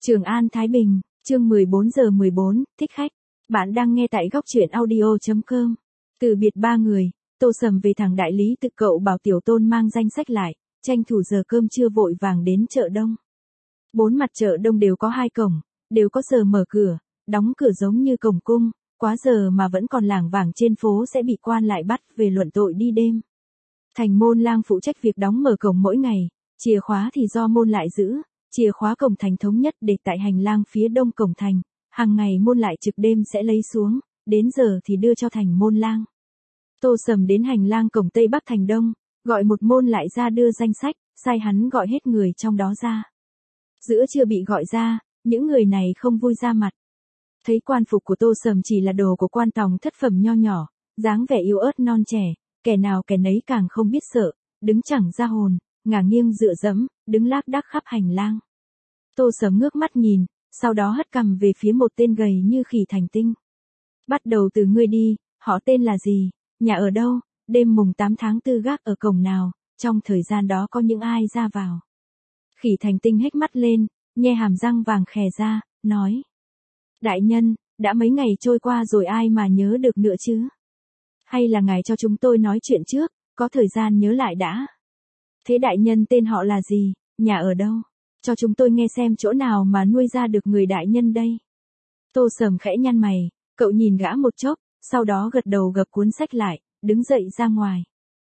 Trường An Thái Bình, chương 14:14, thích khách. Bạn đang nghe tại góc truyện audio.com. Từ biệt ba người, Tô Sầm về thẳng đại lý tự cậu bảo Tiểu Tôn mang danh sách lại, tranh thủ giờ cơm trưa vội vàng đến chợ đông. Bốn mặt chợ đông đều có hai cổng, đều có giờ mở cửa, đóng cửa giống như cổng cung, quá giờ mà vẫn còn lảng vảng trên phố sẽ bị quan lại bắt về luận tội đi đêm. Thành môn lang phụ trách việc đóng mở cổng mỗi ngày, chìa khóa thì do môn lại giữ. Chìa khóa cổng thành thống nhất để tại hành lang phía đông cổng thành, hàng ngày môn lại trực đêm sẽ lấy xuống, đến giờ thì đưa cho thành môn lang. Tô Sầm đến hành lang cổng Tây Bắc thành đông, gọi một môn lại ra đưa danh sách, sai hắn gọi hết người trong đó ra. Giữa chưa bị gọi ra, những người này không vui ra mặt. Thấy quan phục của Tô Sầm chỉ là đồ của quan tòng thất phẩm nho nhỏ, dáng vẻ yếu ớt non trẻ, kẻ nào kẻ nấy càng không biết sợ, đứng chẳng ra hồn, ngả nghiêng dựa dẫm, đứng lác đác khắp hành lang. Tô Sầm ngước mắt nhìn, sau đó hất cằm về phía một tên gầy như khỉ thành tinh. Bắt đầu từ ngươi đi, họ tên là gì, nhà ở đâu, đêm mùng 8 tháng 4 gác ở cổng nào, trong thời gian đó có những ai ra vào. Khỉ thành tinh hếch mắt lên, nhe hàm răng vàng khè ra, nói. Đại nhân, đã mấy ngày trôi qua rồi ai mà nhớ được nữa chứ? Hay là ngài cho chúng tôi nói chuyện trước, có thời gian nhớ lại đã. Thế đại nhân tên họ là gì, nhà ở đâu? Cho chúng tôi nghe xem chỗ nào mà nuôi ra được người đại nhân đây. Tô Sầm khẽ nhăn mày, cậu nhìn gã một chốc, sau đó gật đầu gập cuốn sách lại, đứng dậy ra ngoài.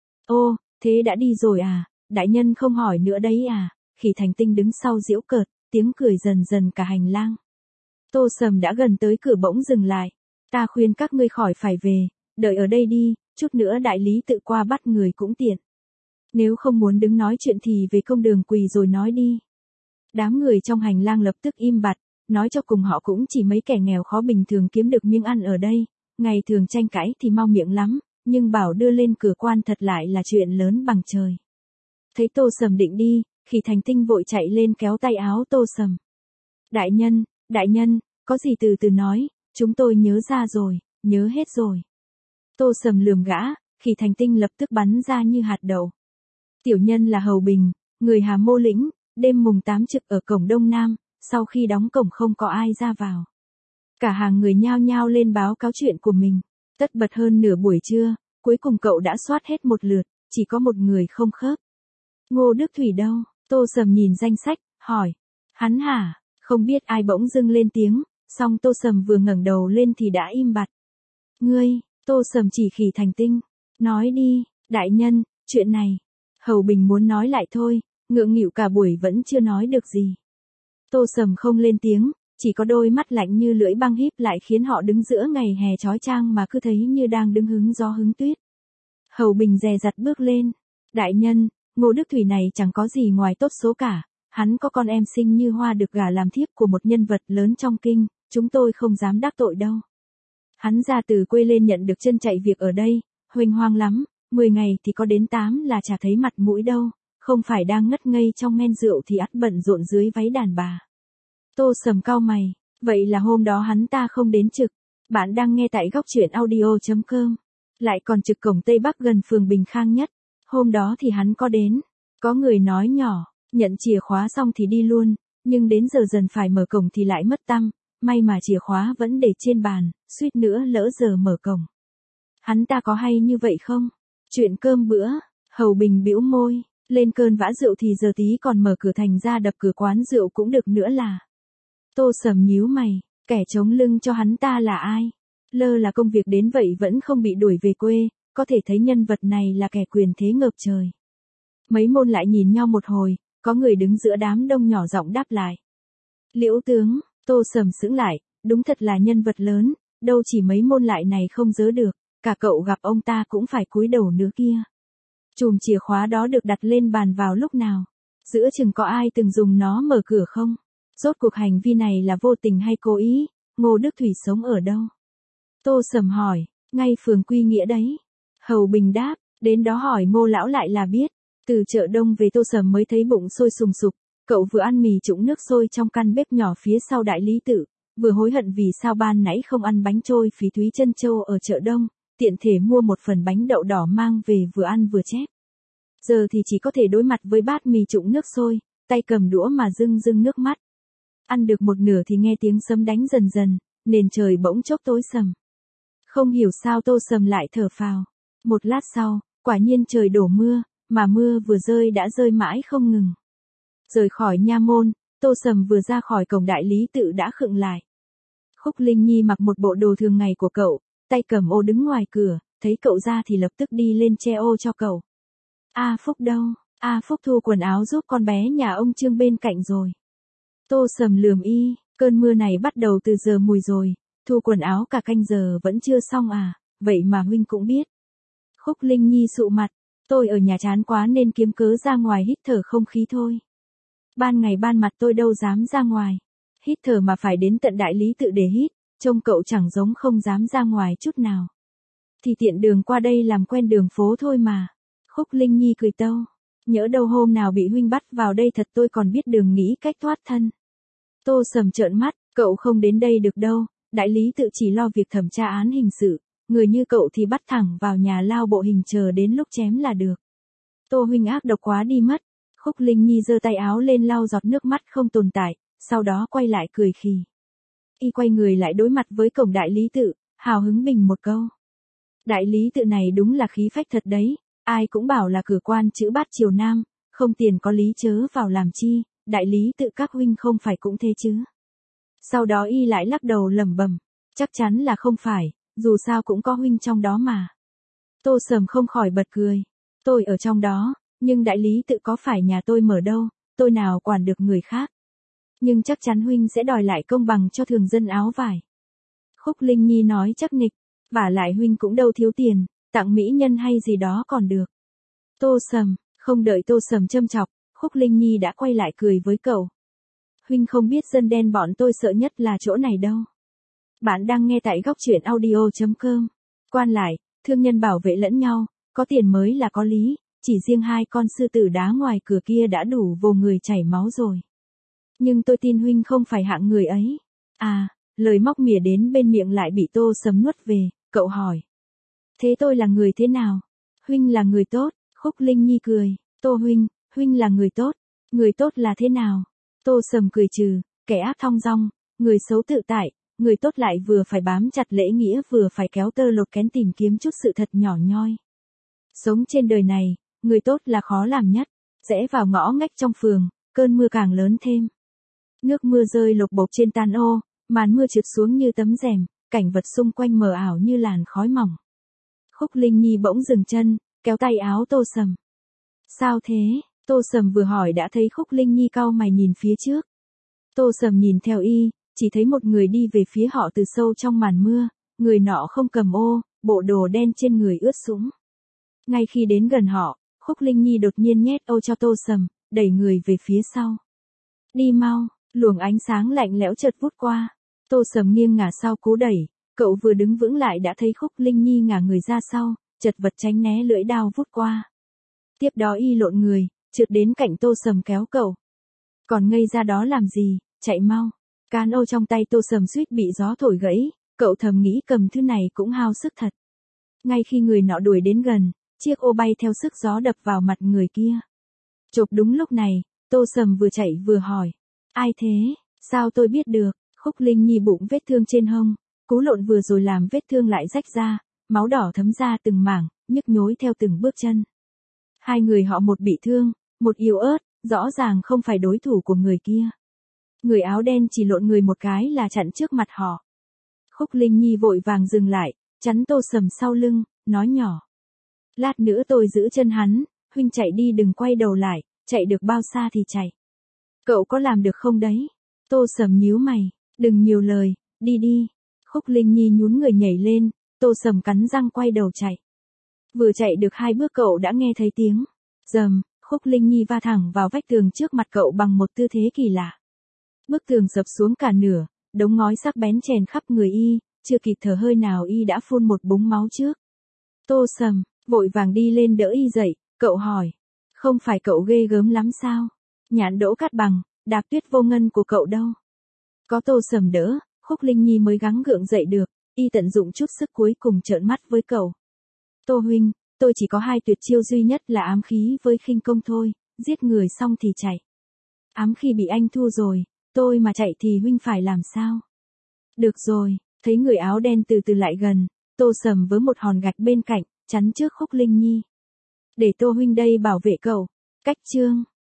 Ô, thế đã đi rồi à, đại nhân không hỏi nữa đấy à, Khỉ thành tinh đứng sau giễu cợt, tiếng cười dần dần cả hành lang. Tô Sầm đã gần tới cửa bỗng dừng lại, ta khuyên các ngươi khỏi phải về, đợi ở đây đi, chút nữa đại lý tự qua bắt người cũng tiện. Nếu không muốn đứng nói chuyện thì về công đường quỳ rồi nói đi. Đám người trong hành lang lập tức im bặt, nói cho cùng họ cũng chỉ mấy kẻ nghèo khó bình thường kiếm được miếng ăn ở đây, ngày thường tranh cãi thì mau miệng lắm, nhưng bảo đưa lên cửa quan thật lại là chuyện lớn bằng trời. Thấy Tô Sầm định đi, Khỉ thành tinh vội chạy lên kéo tay áo Tô Sầm. Đại nhân, có gì từ từ nói, chúng tôi nhớ ra rồi, nhớ hết rồi. Tô Sầm lườm gã, Khỉ thành tinh lập tức bắn ra như hạt đậu. Tiểu nhân là Hầu Bình, người Hà Mô lĩnh, đêm mùng 8 trực ở cổng Đông Nam, sau khi đóng cổng không có ai ra vào. Cả hàng người nhao nhao lên báo cáo chuyện của mình, tất bật hơn nửa buổi trưa, cuối cùng cậu đã soát hết một lượt, chỉ có một người không khớp. Ngô Đức Thủy đâu? Tô Sầm nhìn danh sách, hỏi. Hắn hả? Không biết ai bỗng dưng lên tiếng, xong Tô Sầm vừa ngẩng đầu lên thì đã im bặt. Ngươi, Tô Sầm chỉ Khỉ thành tinh. Nói đi, đại nhân, chuyện này. Hầu Bình muốn nói lại thôi, ngượng nghịu cả buổi vẫn chưa nói được gì. Tô Sầm không lên tiếng, chỉ có đôi mắt lạnh như lưỡi băng híp lại khiến họ đứng giữa ngày hè chói chang mà cứ thấy như đang đứng hứng gió hứng tuyết. Hầu Bình dè dặt bước lên. Đại nhân, Ngô Đức Thủy này chẳng có gì ngoài tốt số cả, hắn có con em xinh như hoa được gả làm thiếp của một nhân vật lớn trong kinh, chúng tôi không dám đắc tội đâu. Hắn ra từ quê lên nhận được chân chạy việc ở đây, huênh hoang lắm, 10 ngày thì có đến 8 là chả thấy mặt mũi đâu, không phải đang ngất ngây trong men rượu thì ắt bận rộn dưới váy đàn bà. Tô Sầm cau mày, vậy là hôm đó hắn ta không đến trực. Bạn đang nghe tại góc truyện audio.com. Lại còn trực cổng Tây Bắc gần phường Bình Khang nhất. Hôm đó thì hắn có đến. Có người nói nhỏ, nhận chìa khóa xong thì đi luôn, nhưng đến giờ dần phải mở cổng thì lại mất tăm, may mà chìa khóa vẫn để trên bàn, suýt nữa lỡ giờ mở cổng. Hắn ta có hay như vậy không? Chuyện cơm bữa, Hầu Bình bĩu môi, lên cơn vã rượu thì giờ tí còn mở cửa thành ra đập cửa quán rượu cũng được nữa là. Tô Sầm nhíu mày, kẻ chống lưng cho hắn ta là ai? Lơ là công việc đến vậy vẫn không bị đuổi về quê, có thể thấy nhân vật này là kẻ quyền thế ngập trời. Mấy môn lại nhìn nhau một hồi, có người đứng giữa đám đông nhỏ giọng đáp lại. Liễu tướng, Tô Sầm sững lại, đúng thật là nhân vật lớn, đâu chỉ mấy môn lại này không dớ được, cả cậu gặp ông ta cũng phải cúi đầu nữa kia. Chùm chìa khóa đó được đặt lên bàn vào lúc nào? Giữa chừng có ai từng dùng nó mở cửa không? Rốt cuộc hành vi này là vô tình hay cố ý? Ngô Đức Thủy sống ở đâu? Tô Sầm hỏi, ngay phường Quy Nghĩa đấy. Hầu Bình đáp, đến đó hỏi Ngô lão lại là biết. Từ chợ đông về Tô Sầm mới thấy bụng sôi sùng sục, cậu vừa ăn mì trụng nước sôi trong căn bếp nhỏ phía sau đại lý tự, vừa hối hận vì sao ban nãy không ăn bánh trôi phí Thúy Trân Châu ở chợ đông, tiện thể mua một phần bánh đậu đỏ mang về vừa ăn vừa chép. Giờ thì chỉ có thể đối mặt với bát mì trụng nước sôi, tay cầm đũa mà rưng rưng nước mắt. Ăn được một nửa thì nghe tiếng sấm đánh dần dần, nền trời bỗng chốc tối sầm. Không hiểu sao Tô Sầm lại thở phào. Một lát sau, quả nhiên trời đổ mưa, mà mưa vừa rơi đã rơi mãi không ngừng. Rời khỏi nha môn, Tô Sầm vừa ra khỏi cổng đại lý tự đã khựng lại. Khúc Linh Nhi mặc một bộ đồ thường ngày của cậu, tay cầm ô đứng ngoài cửa, thấy cậu ra thì lập tức đi lên che ô cho cậu. A Phúc đâu? A Phúc thu quần áo giúp con bé nhà ông Trương bên cạnh rồi. Tô Sầm lườm y, cơn mưa này bắt đầu từ giờ mùi rồi, thu quần áo cả canh giờ vẫn chưa xong à, vậy mà huynh cũng biết. Khúc Linh Nhi sụ mặt, tôi ở nhà chán quá nên kiếm cớ ra ngoài hít thở không khí thôi. Ban ngày ban mặt tôi đâu dám ra ngoài, hít thở mà phải đến tận đại lý tự để hít, trông cậu chẳng giống không dám ra ngoài chút nào. Thì tiện đường qua đây làm quen đường phố thôi mà. Khúc Linh Nhi cười tâu, nhỡ đâu hôm nào bị huynh bắt vào đây thật tôi còn biết đường nghĩ cách thoát thân. Tô Sầm trợn mắt, cậu không đến đây được đâu, đại lý tự chỉ lo việc thẩm tra án hình sự, người như cậu thì bắt thẳng vào nhà lao bộ hình chờ đến lúc chém là được. Tô huynh ác độc quá đi mất. Khúc Linh Nhi giơ tay áo lên lau giọt nước mắt không tồn tại, sau đó quay lại cười khì. Y quay người lại đối mặt với cổng đại lý tự, hào hứng bình một câu. Đại lý tự này đúng là khí phách thật đấy, ai cũng bảo là cửa quan chữ bát triều Nam, không tiền có lý chớ vào làm chi, đại lý tự các huynh không phải cũng thế chứ. Sau đó y lại lắc đầu lẩm bẩm, chắc chắn là không phải, dù sao cũng có huynh trong đó mà. Tô Sầm không khỏi bật cười, tôi ở trong đó, nhưng đại lý tự có phải nhà tôi mở đâu, tôi nào quản được người khác. Nhưng chắc chắn huynh sẽ đòi lại công bằng cho thường dân áo vải. Khúc Linh Nhi nói chắc nịch, vả lại huynh cũng đâu thiếu tiền, tặng mỹ nhân hay gì đó còn được. Tô Sầm, không đợi Tô Sầm châm chọc, Khúc Linh Nhi đã quay lại cười với cậu. Huynh không biết dân đen bọn tôi sợ nhất là chỗ này đâu. Bạn đang nghe tại góc truyện audio.com. Quan lại, thương nhân bảo vệ lẫn nhau, có tiền mới là có lý, chỉ riêng hai con sư tử đá ngoài cửa kia đã đủ vồ người chảy máu rồi. Nhưng tôi tin huynh không phải hạng người ấy. À, lời móc mỉa đến bên miệng lại bị Tô Sầm nuốt về, cậu hỏi. Thế tôi là người thế nào? Huynh là người tốt, Khúc Linh Nhi cười, Tô huynh là người tốt. Người tốt là thế nào? Tô Sầm cười trừ, kẻ ác thong dong, người xấu tự tại, người tốt lại vừa phải bám chặt lễ nghĩa vừa phải kéo tơ lột kén tìm kiếm chút sự thật nhỏ nhoi. Sống trên đời này, người tốt là khó làm nhất, rẽ vào ngõ ngách trong phường, cơn mưa càng lớn thêm. Nước mưa rơi lộc bộc trên tan ô, màn mưa trượt xuống như tấm rèm, cảnh vật xung quanh mờ ảo như làn khói mỏng. Khúc Linh Nhi bỗng dừng chân, kéo tay áo Tô Sầm. Sao thế? Tô Sầm vừa hỏi đã thấy Khúc Linh Nhi cau mày nhìn phía trước. Tô Sầm nhìn theo y, chỉ thấy một người đi về phía họ từ sâu trong màn mưa, người nọ không cầm ô, bộ đồ đen trên người ướt sũng. Ngay khi đến gần họ, Khúc Linh Nhi đột nhiên nhét ô cho Tô Sầm, đẩy người về phía sau. Đi mau, luồng ánh sáng lạnh lẽo chợt vút qua. Tô Sầm nghiêng ngả sau cú đẩy, cậu vừa đứng vững lại đã thấy Khúc Linh Nhi ngả người ra sau, chật vật tránh né lưỡi đao vút qua. Tiếp đó y lộn người, trượt đến cạnh Tô Sầm kéo cậu. Còn ngây ra đó làm gì, chạy mau. Cán ô trong tay Tô Sầm suýt bị gió thổi gãy, cậu thầm nghĩ cầm thứ này cũng hao sức thật. Ngay khi người nọ đuổi đến gần, chiếc ô bay theo sức gió đập vào mặt người kia. Chộp đúng lúc này, Tô Sầm vừa chạy vừa hỏi. Ai thế? Sao tôi biết được? Khúc Linh Nhi bụng vết thương trên hông, cú lộn vừa rồi làm vết thương lại rách ra, máu đỏ thấm ra từng mảng, nhức nhối theo từng bước chân. Hai người họ một bị thương, một yếu ớt, rõ ràng không phải đối thủ của người kia. Người áo đen chỉ lộn người một cái là chặn trước mặt họ. Khúc Linh Nhi vội vàng dừng lại, chắn Tô Sầm sau lưng, nói nhỏ. Lát nữa tôi giữ chân hắn, huynh chạy đi đừng quay đầu lại, chạy được bao xa thì chạy. Cậu có làm được không đấy? Tô Sầm nhíu mày, đừng nhiều lời, đi đi. Khúc Linh Nhi nhún người nhảy lên, Tô Sầm cắn răng quay đầu chạy. Vừa chạy được 2 bước cậu đã nghe thấy tiếng. Rầm, Khúc Linh Nhi va thẳng vào vách tường trước mặt cậu bằng một tư thế kỳ lạ. Bức tường sập xuống cả nửa, đống ngói sắc bén chèn khắp người y, chưa kịp thở hơi nào y đã phun một búng máu trước. Tô Sầm, vội vàng đi lên đỡ y dậy, cậu hỏi. Không phải cậu ghê gớm lắm sao? Nhãn Đỗ Cát Bằng, Đạp Tuyết Vô Ngân của cậu đâu? Có Tô Sầm đỡ, Khúc Linh Nhi mới gắng gượng dậy được, y tận dụng chút sức cuối cùng trợn mắt với cậu. Tô huynh, tôi chỉ có 2 tuyệt chiêu duy nhất là ám khí với khinh công thôi, giết người xong thì chạy. Ám khí bị anh thu rồi, tôi mà chạy thì huynh phải làm sao? Được rồi, thấy người áo đen từ từ lại gần, Tô Sầm với một hòn gạch bên cạnh, chắn trước Khúc Linh Nhi. Để Tô huynh đây bảo vệ cậu. Cách chương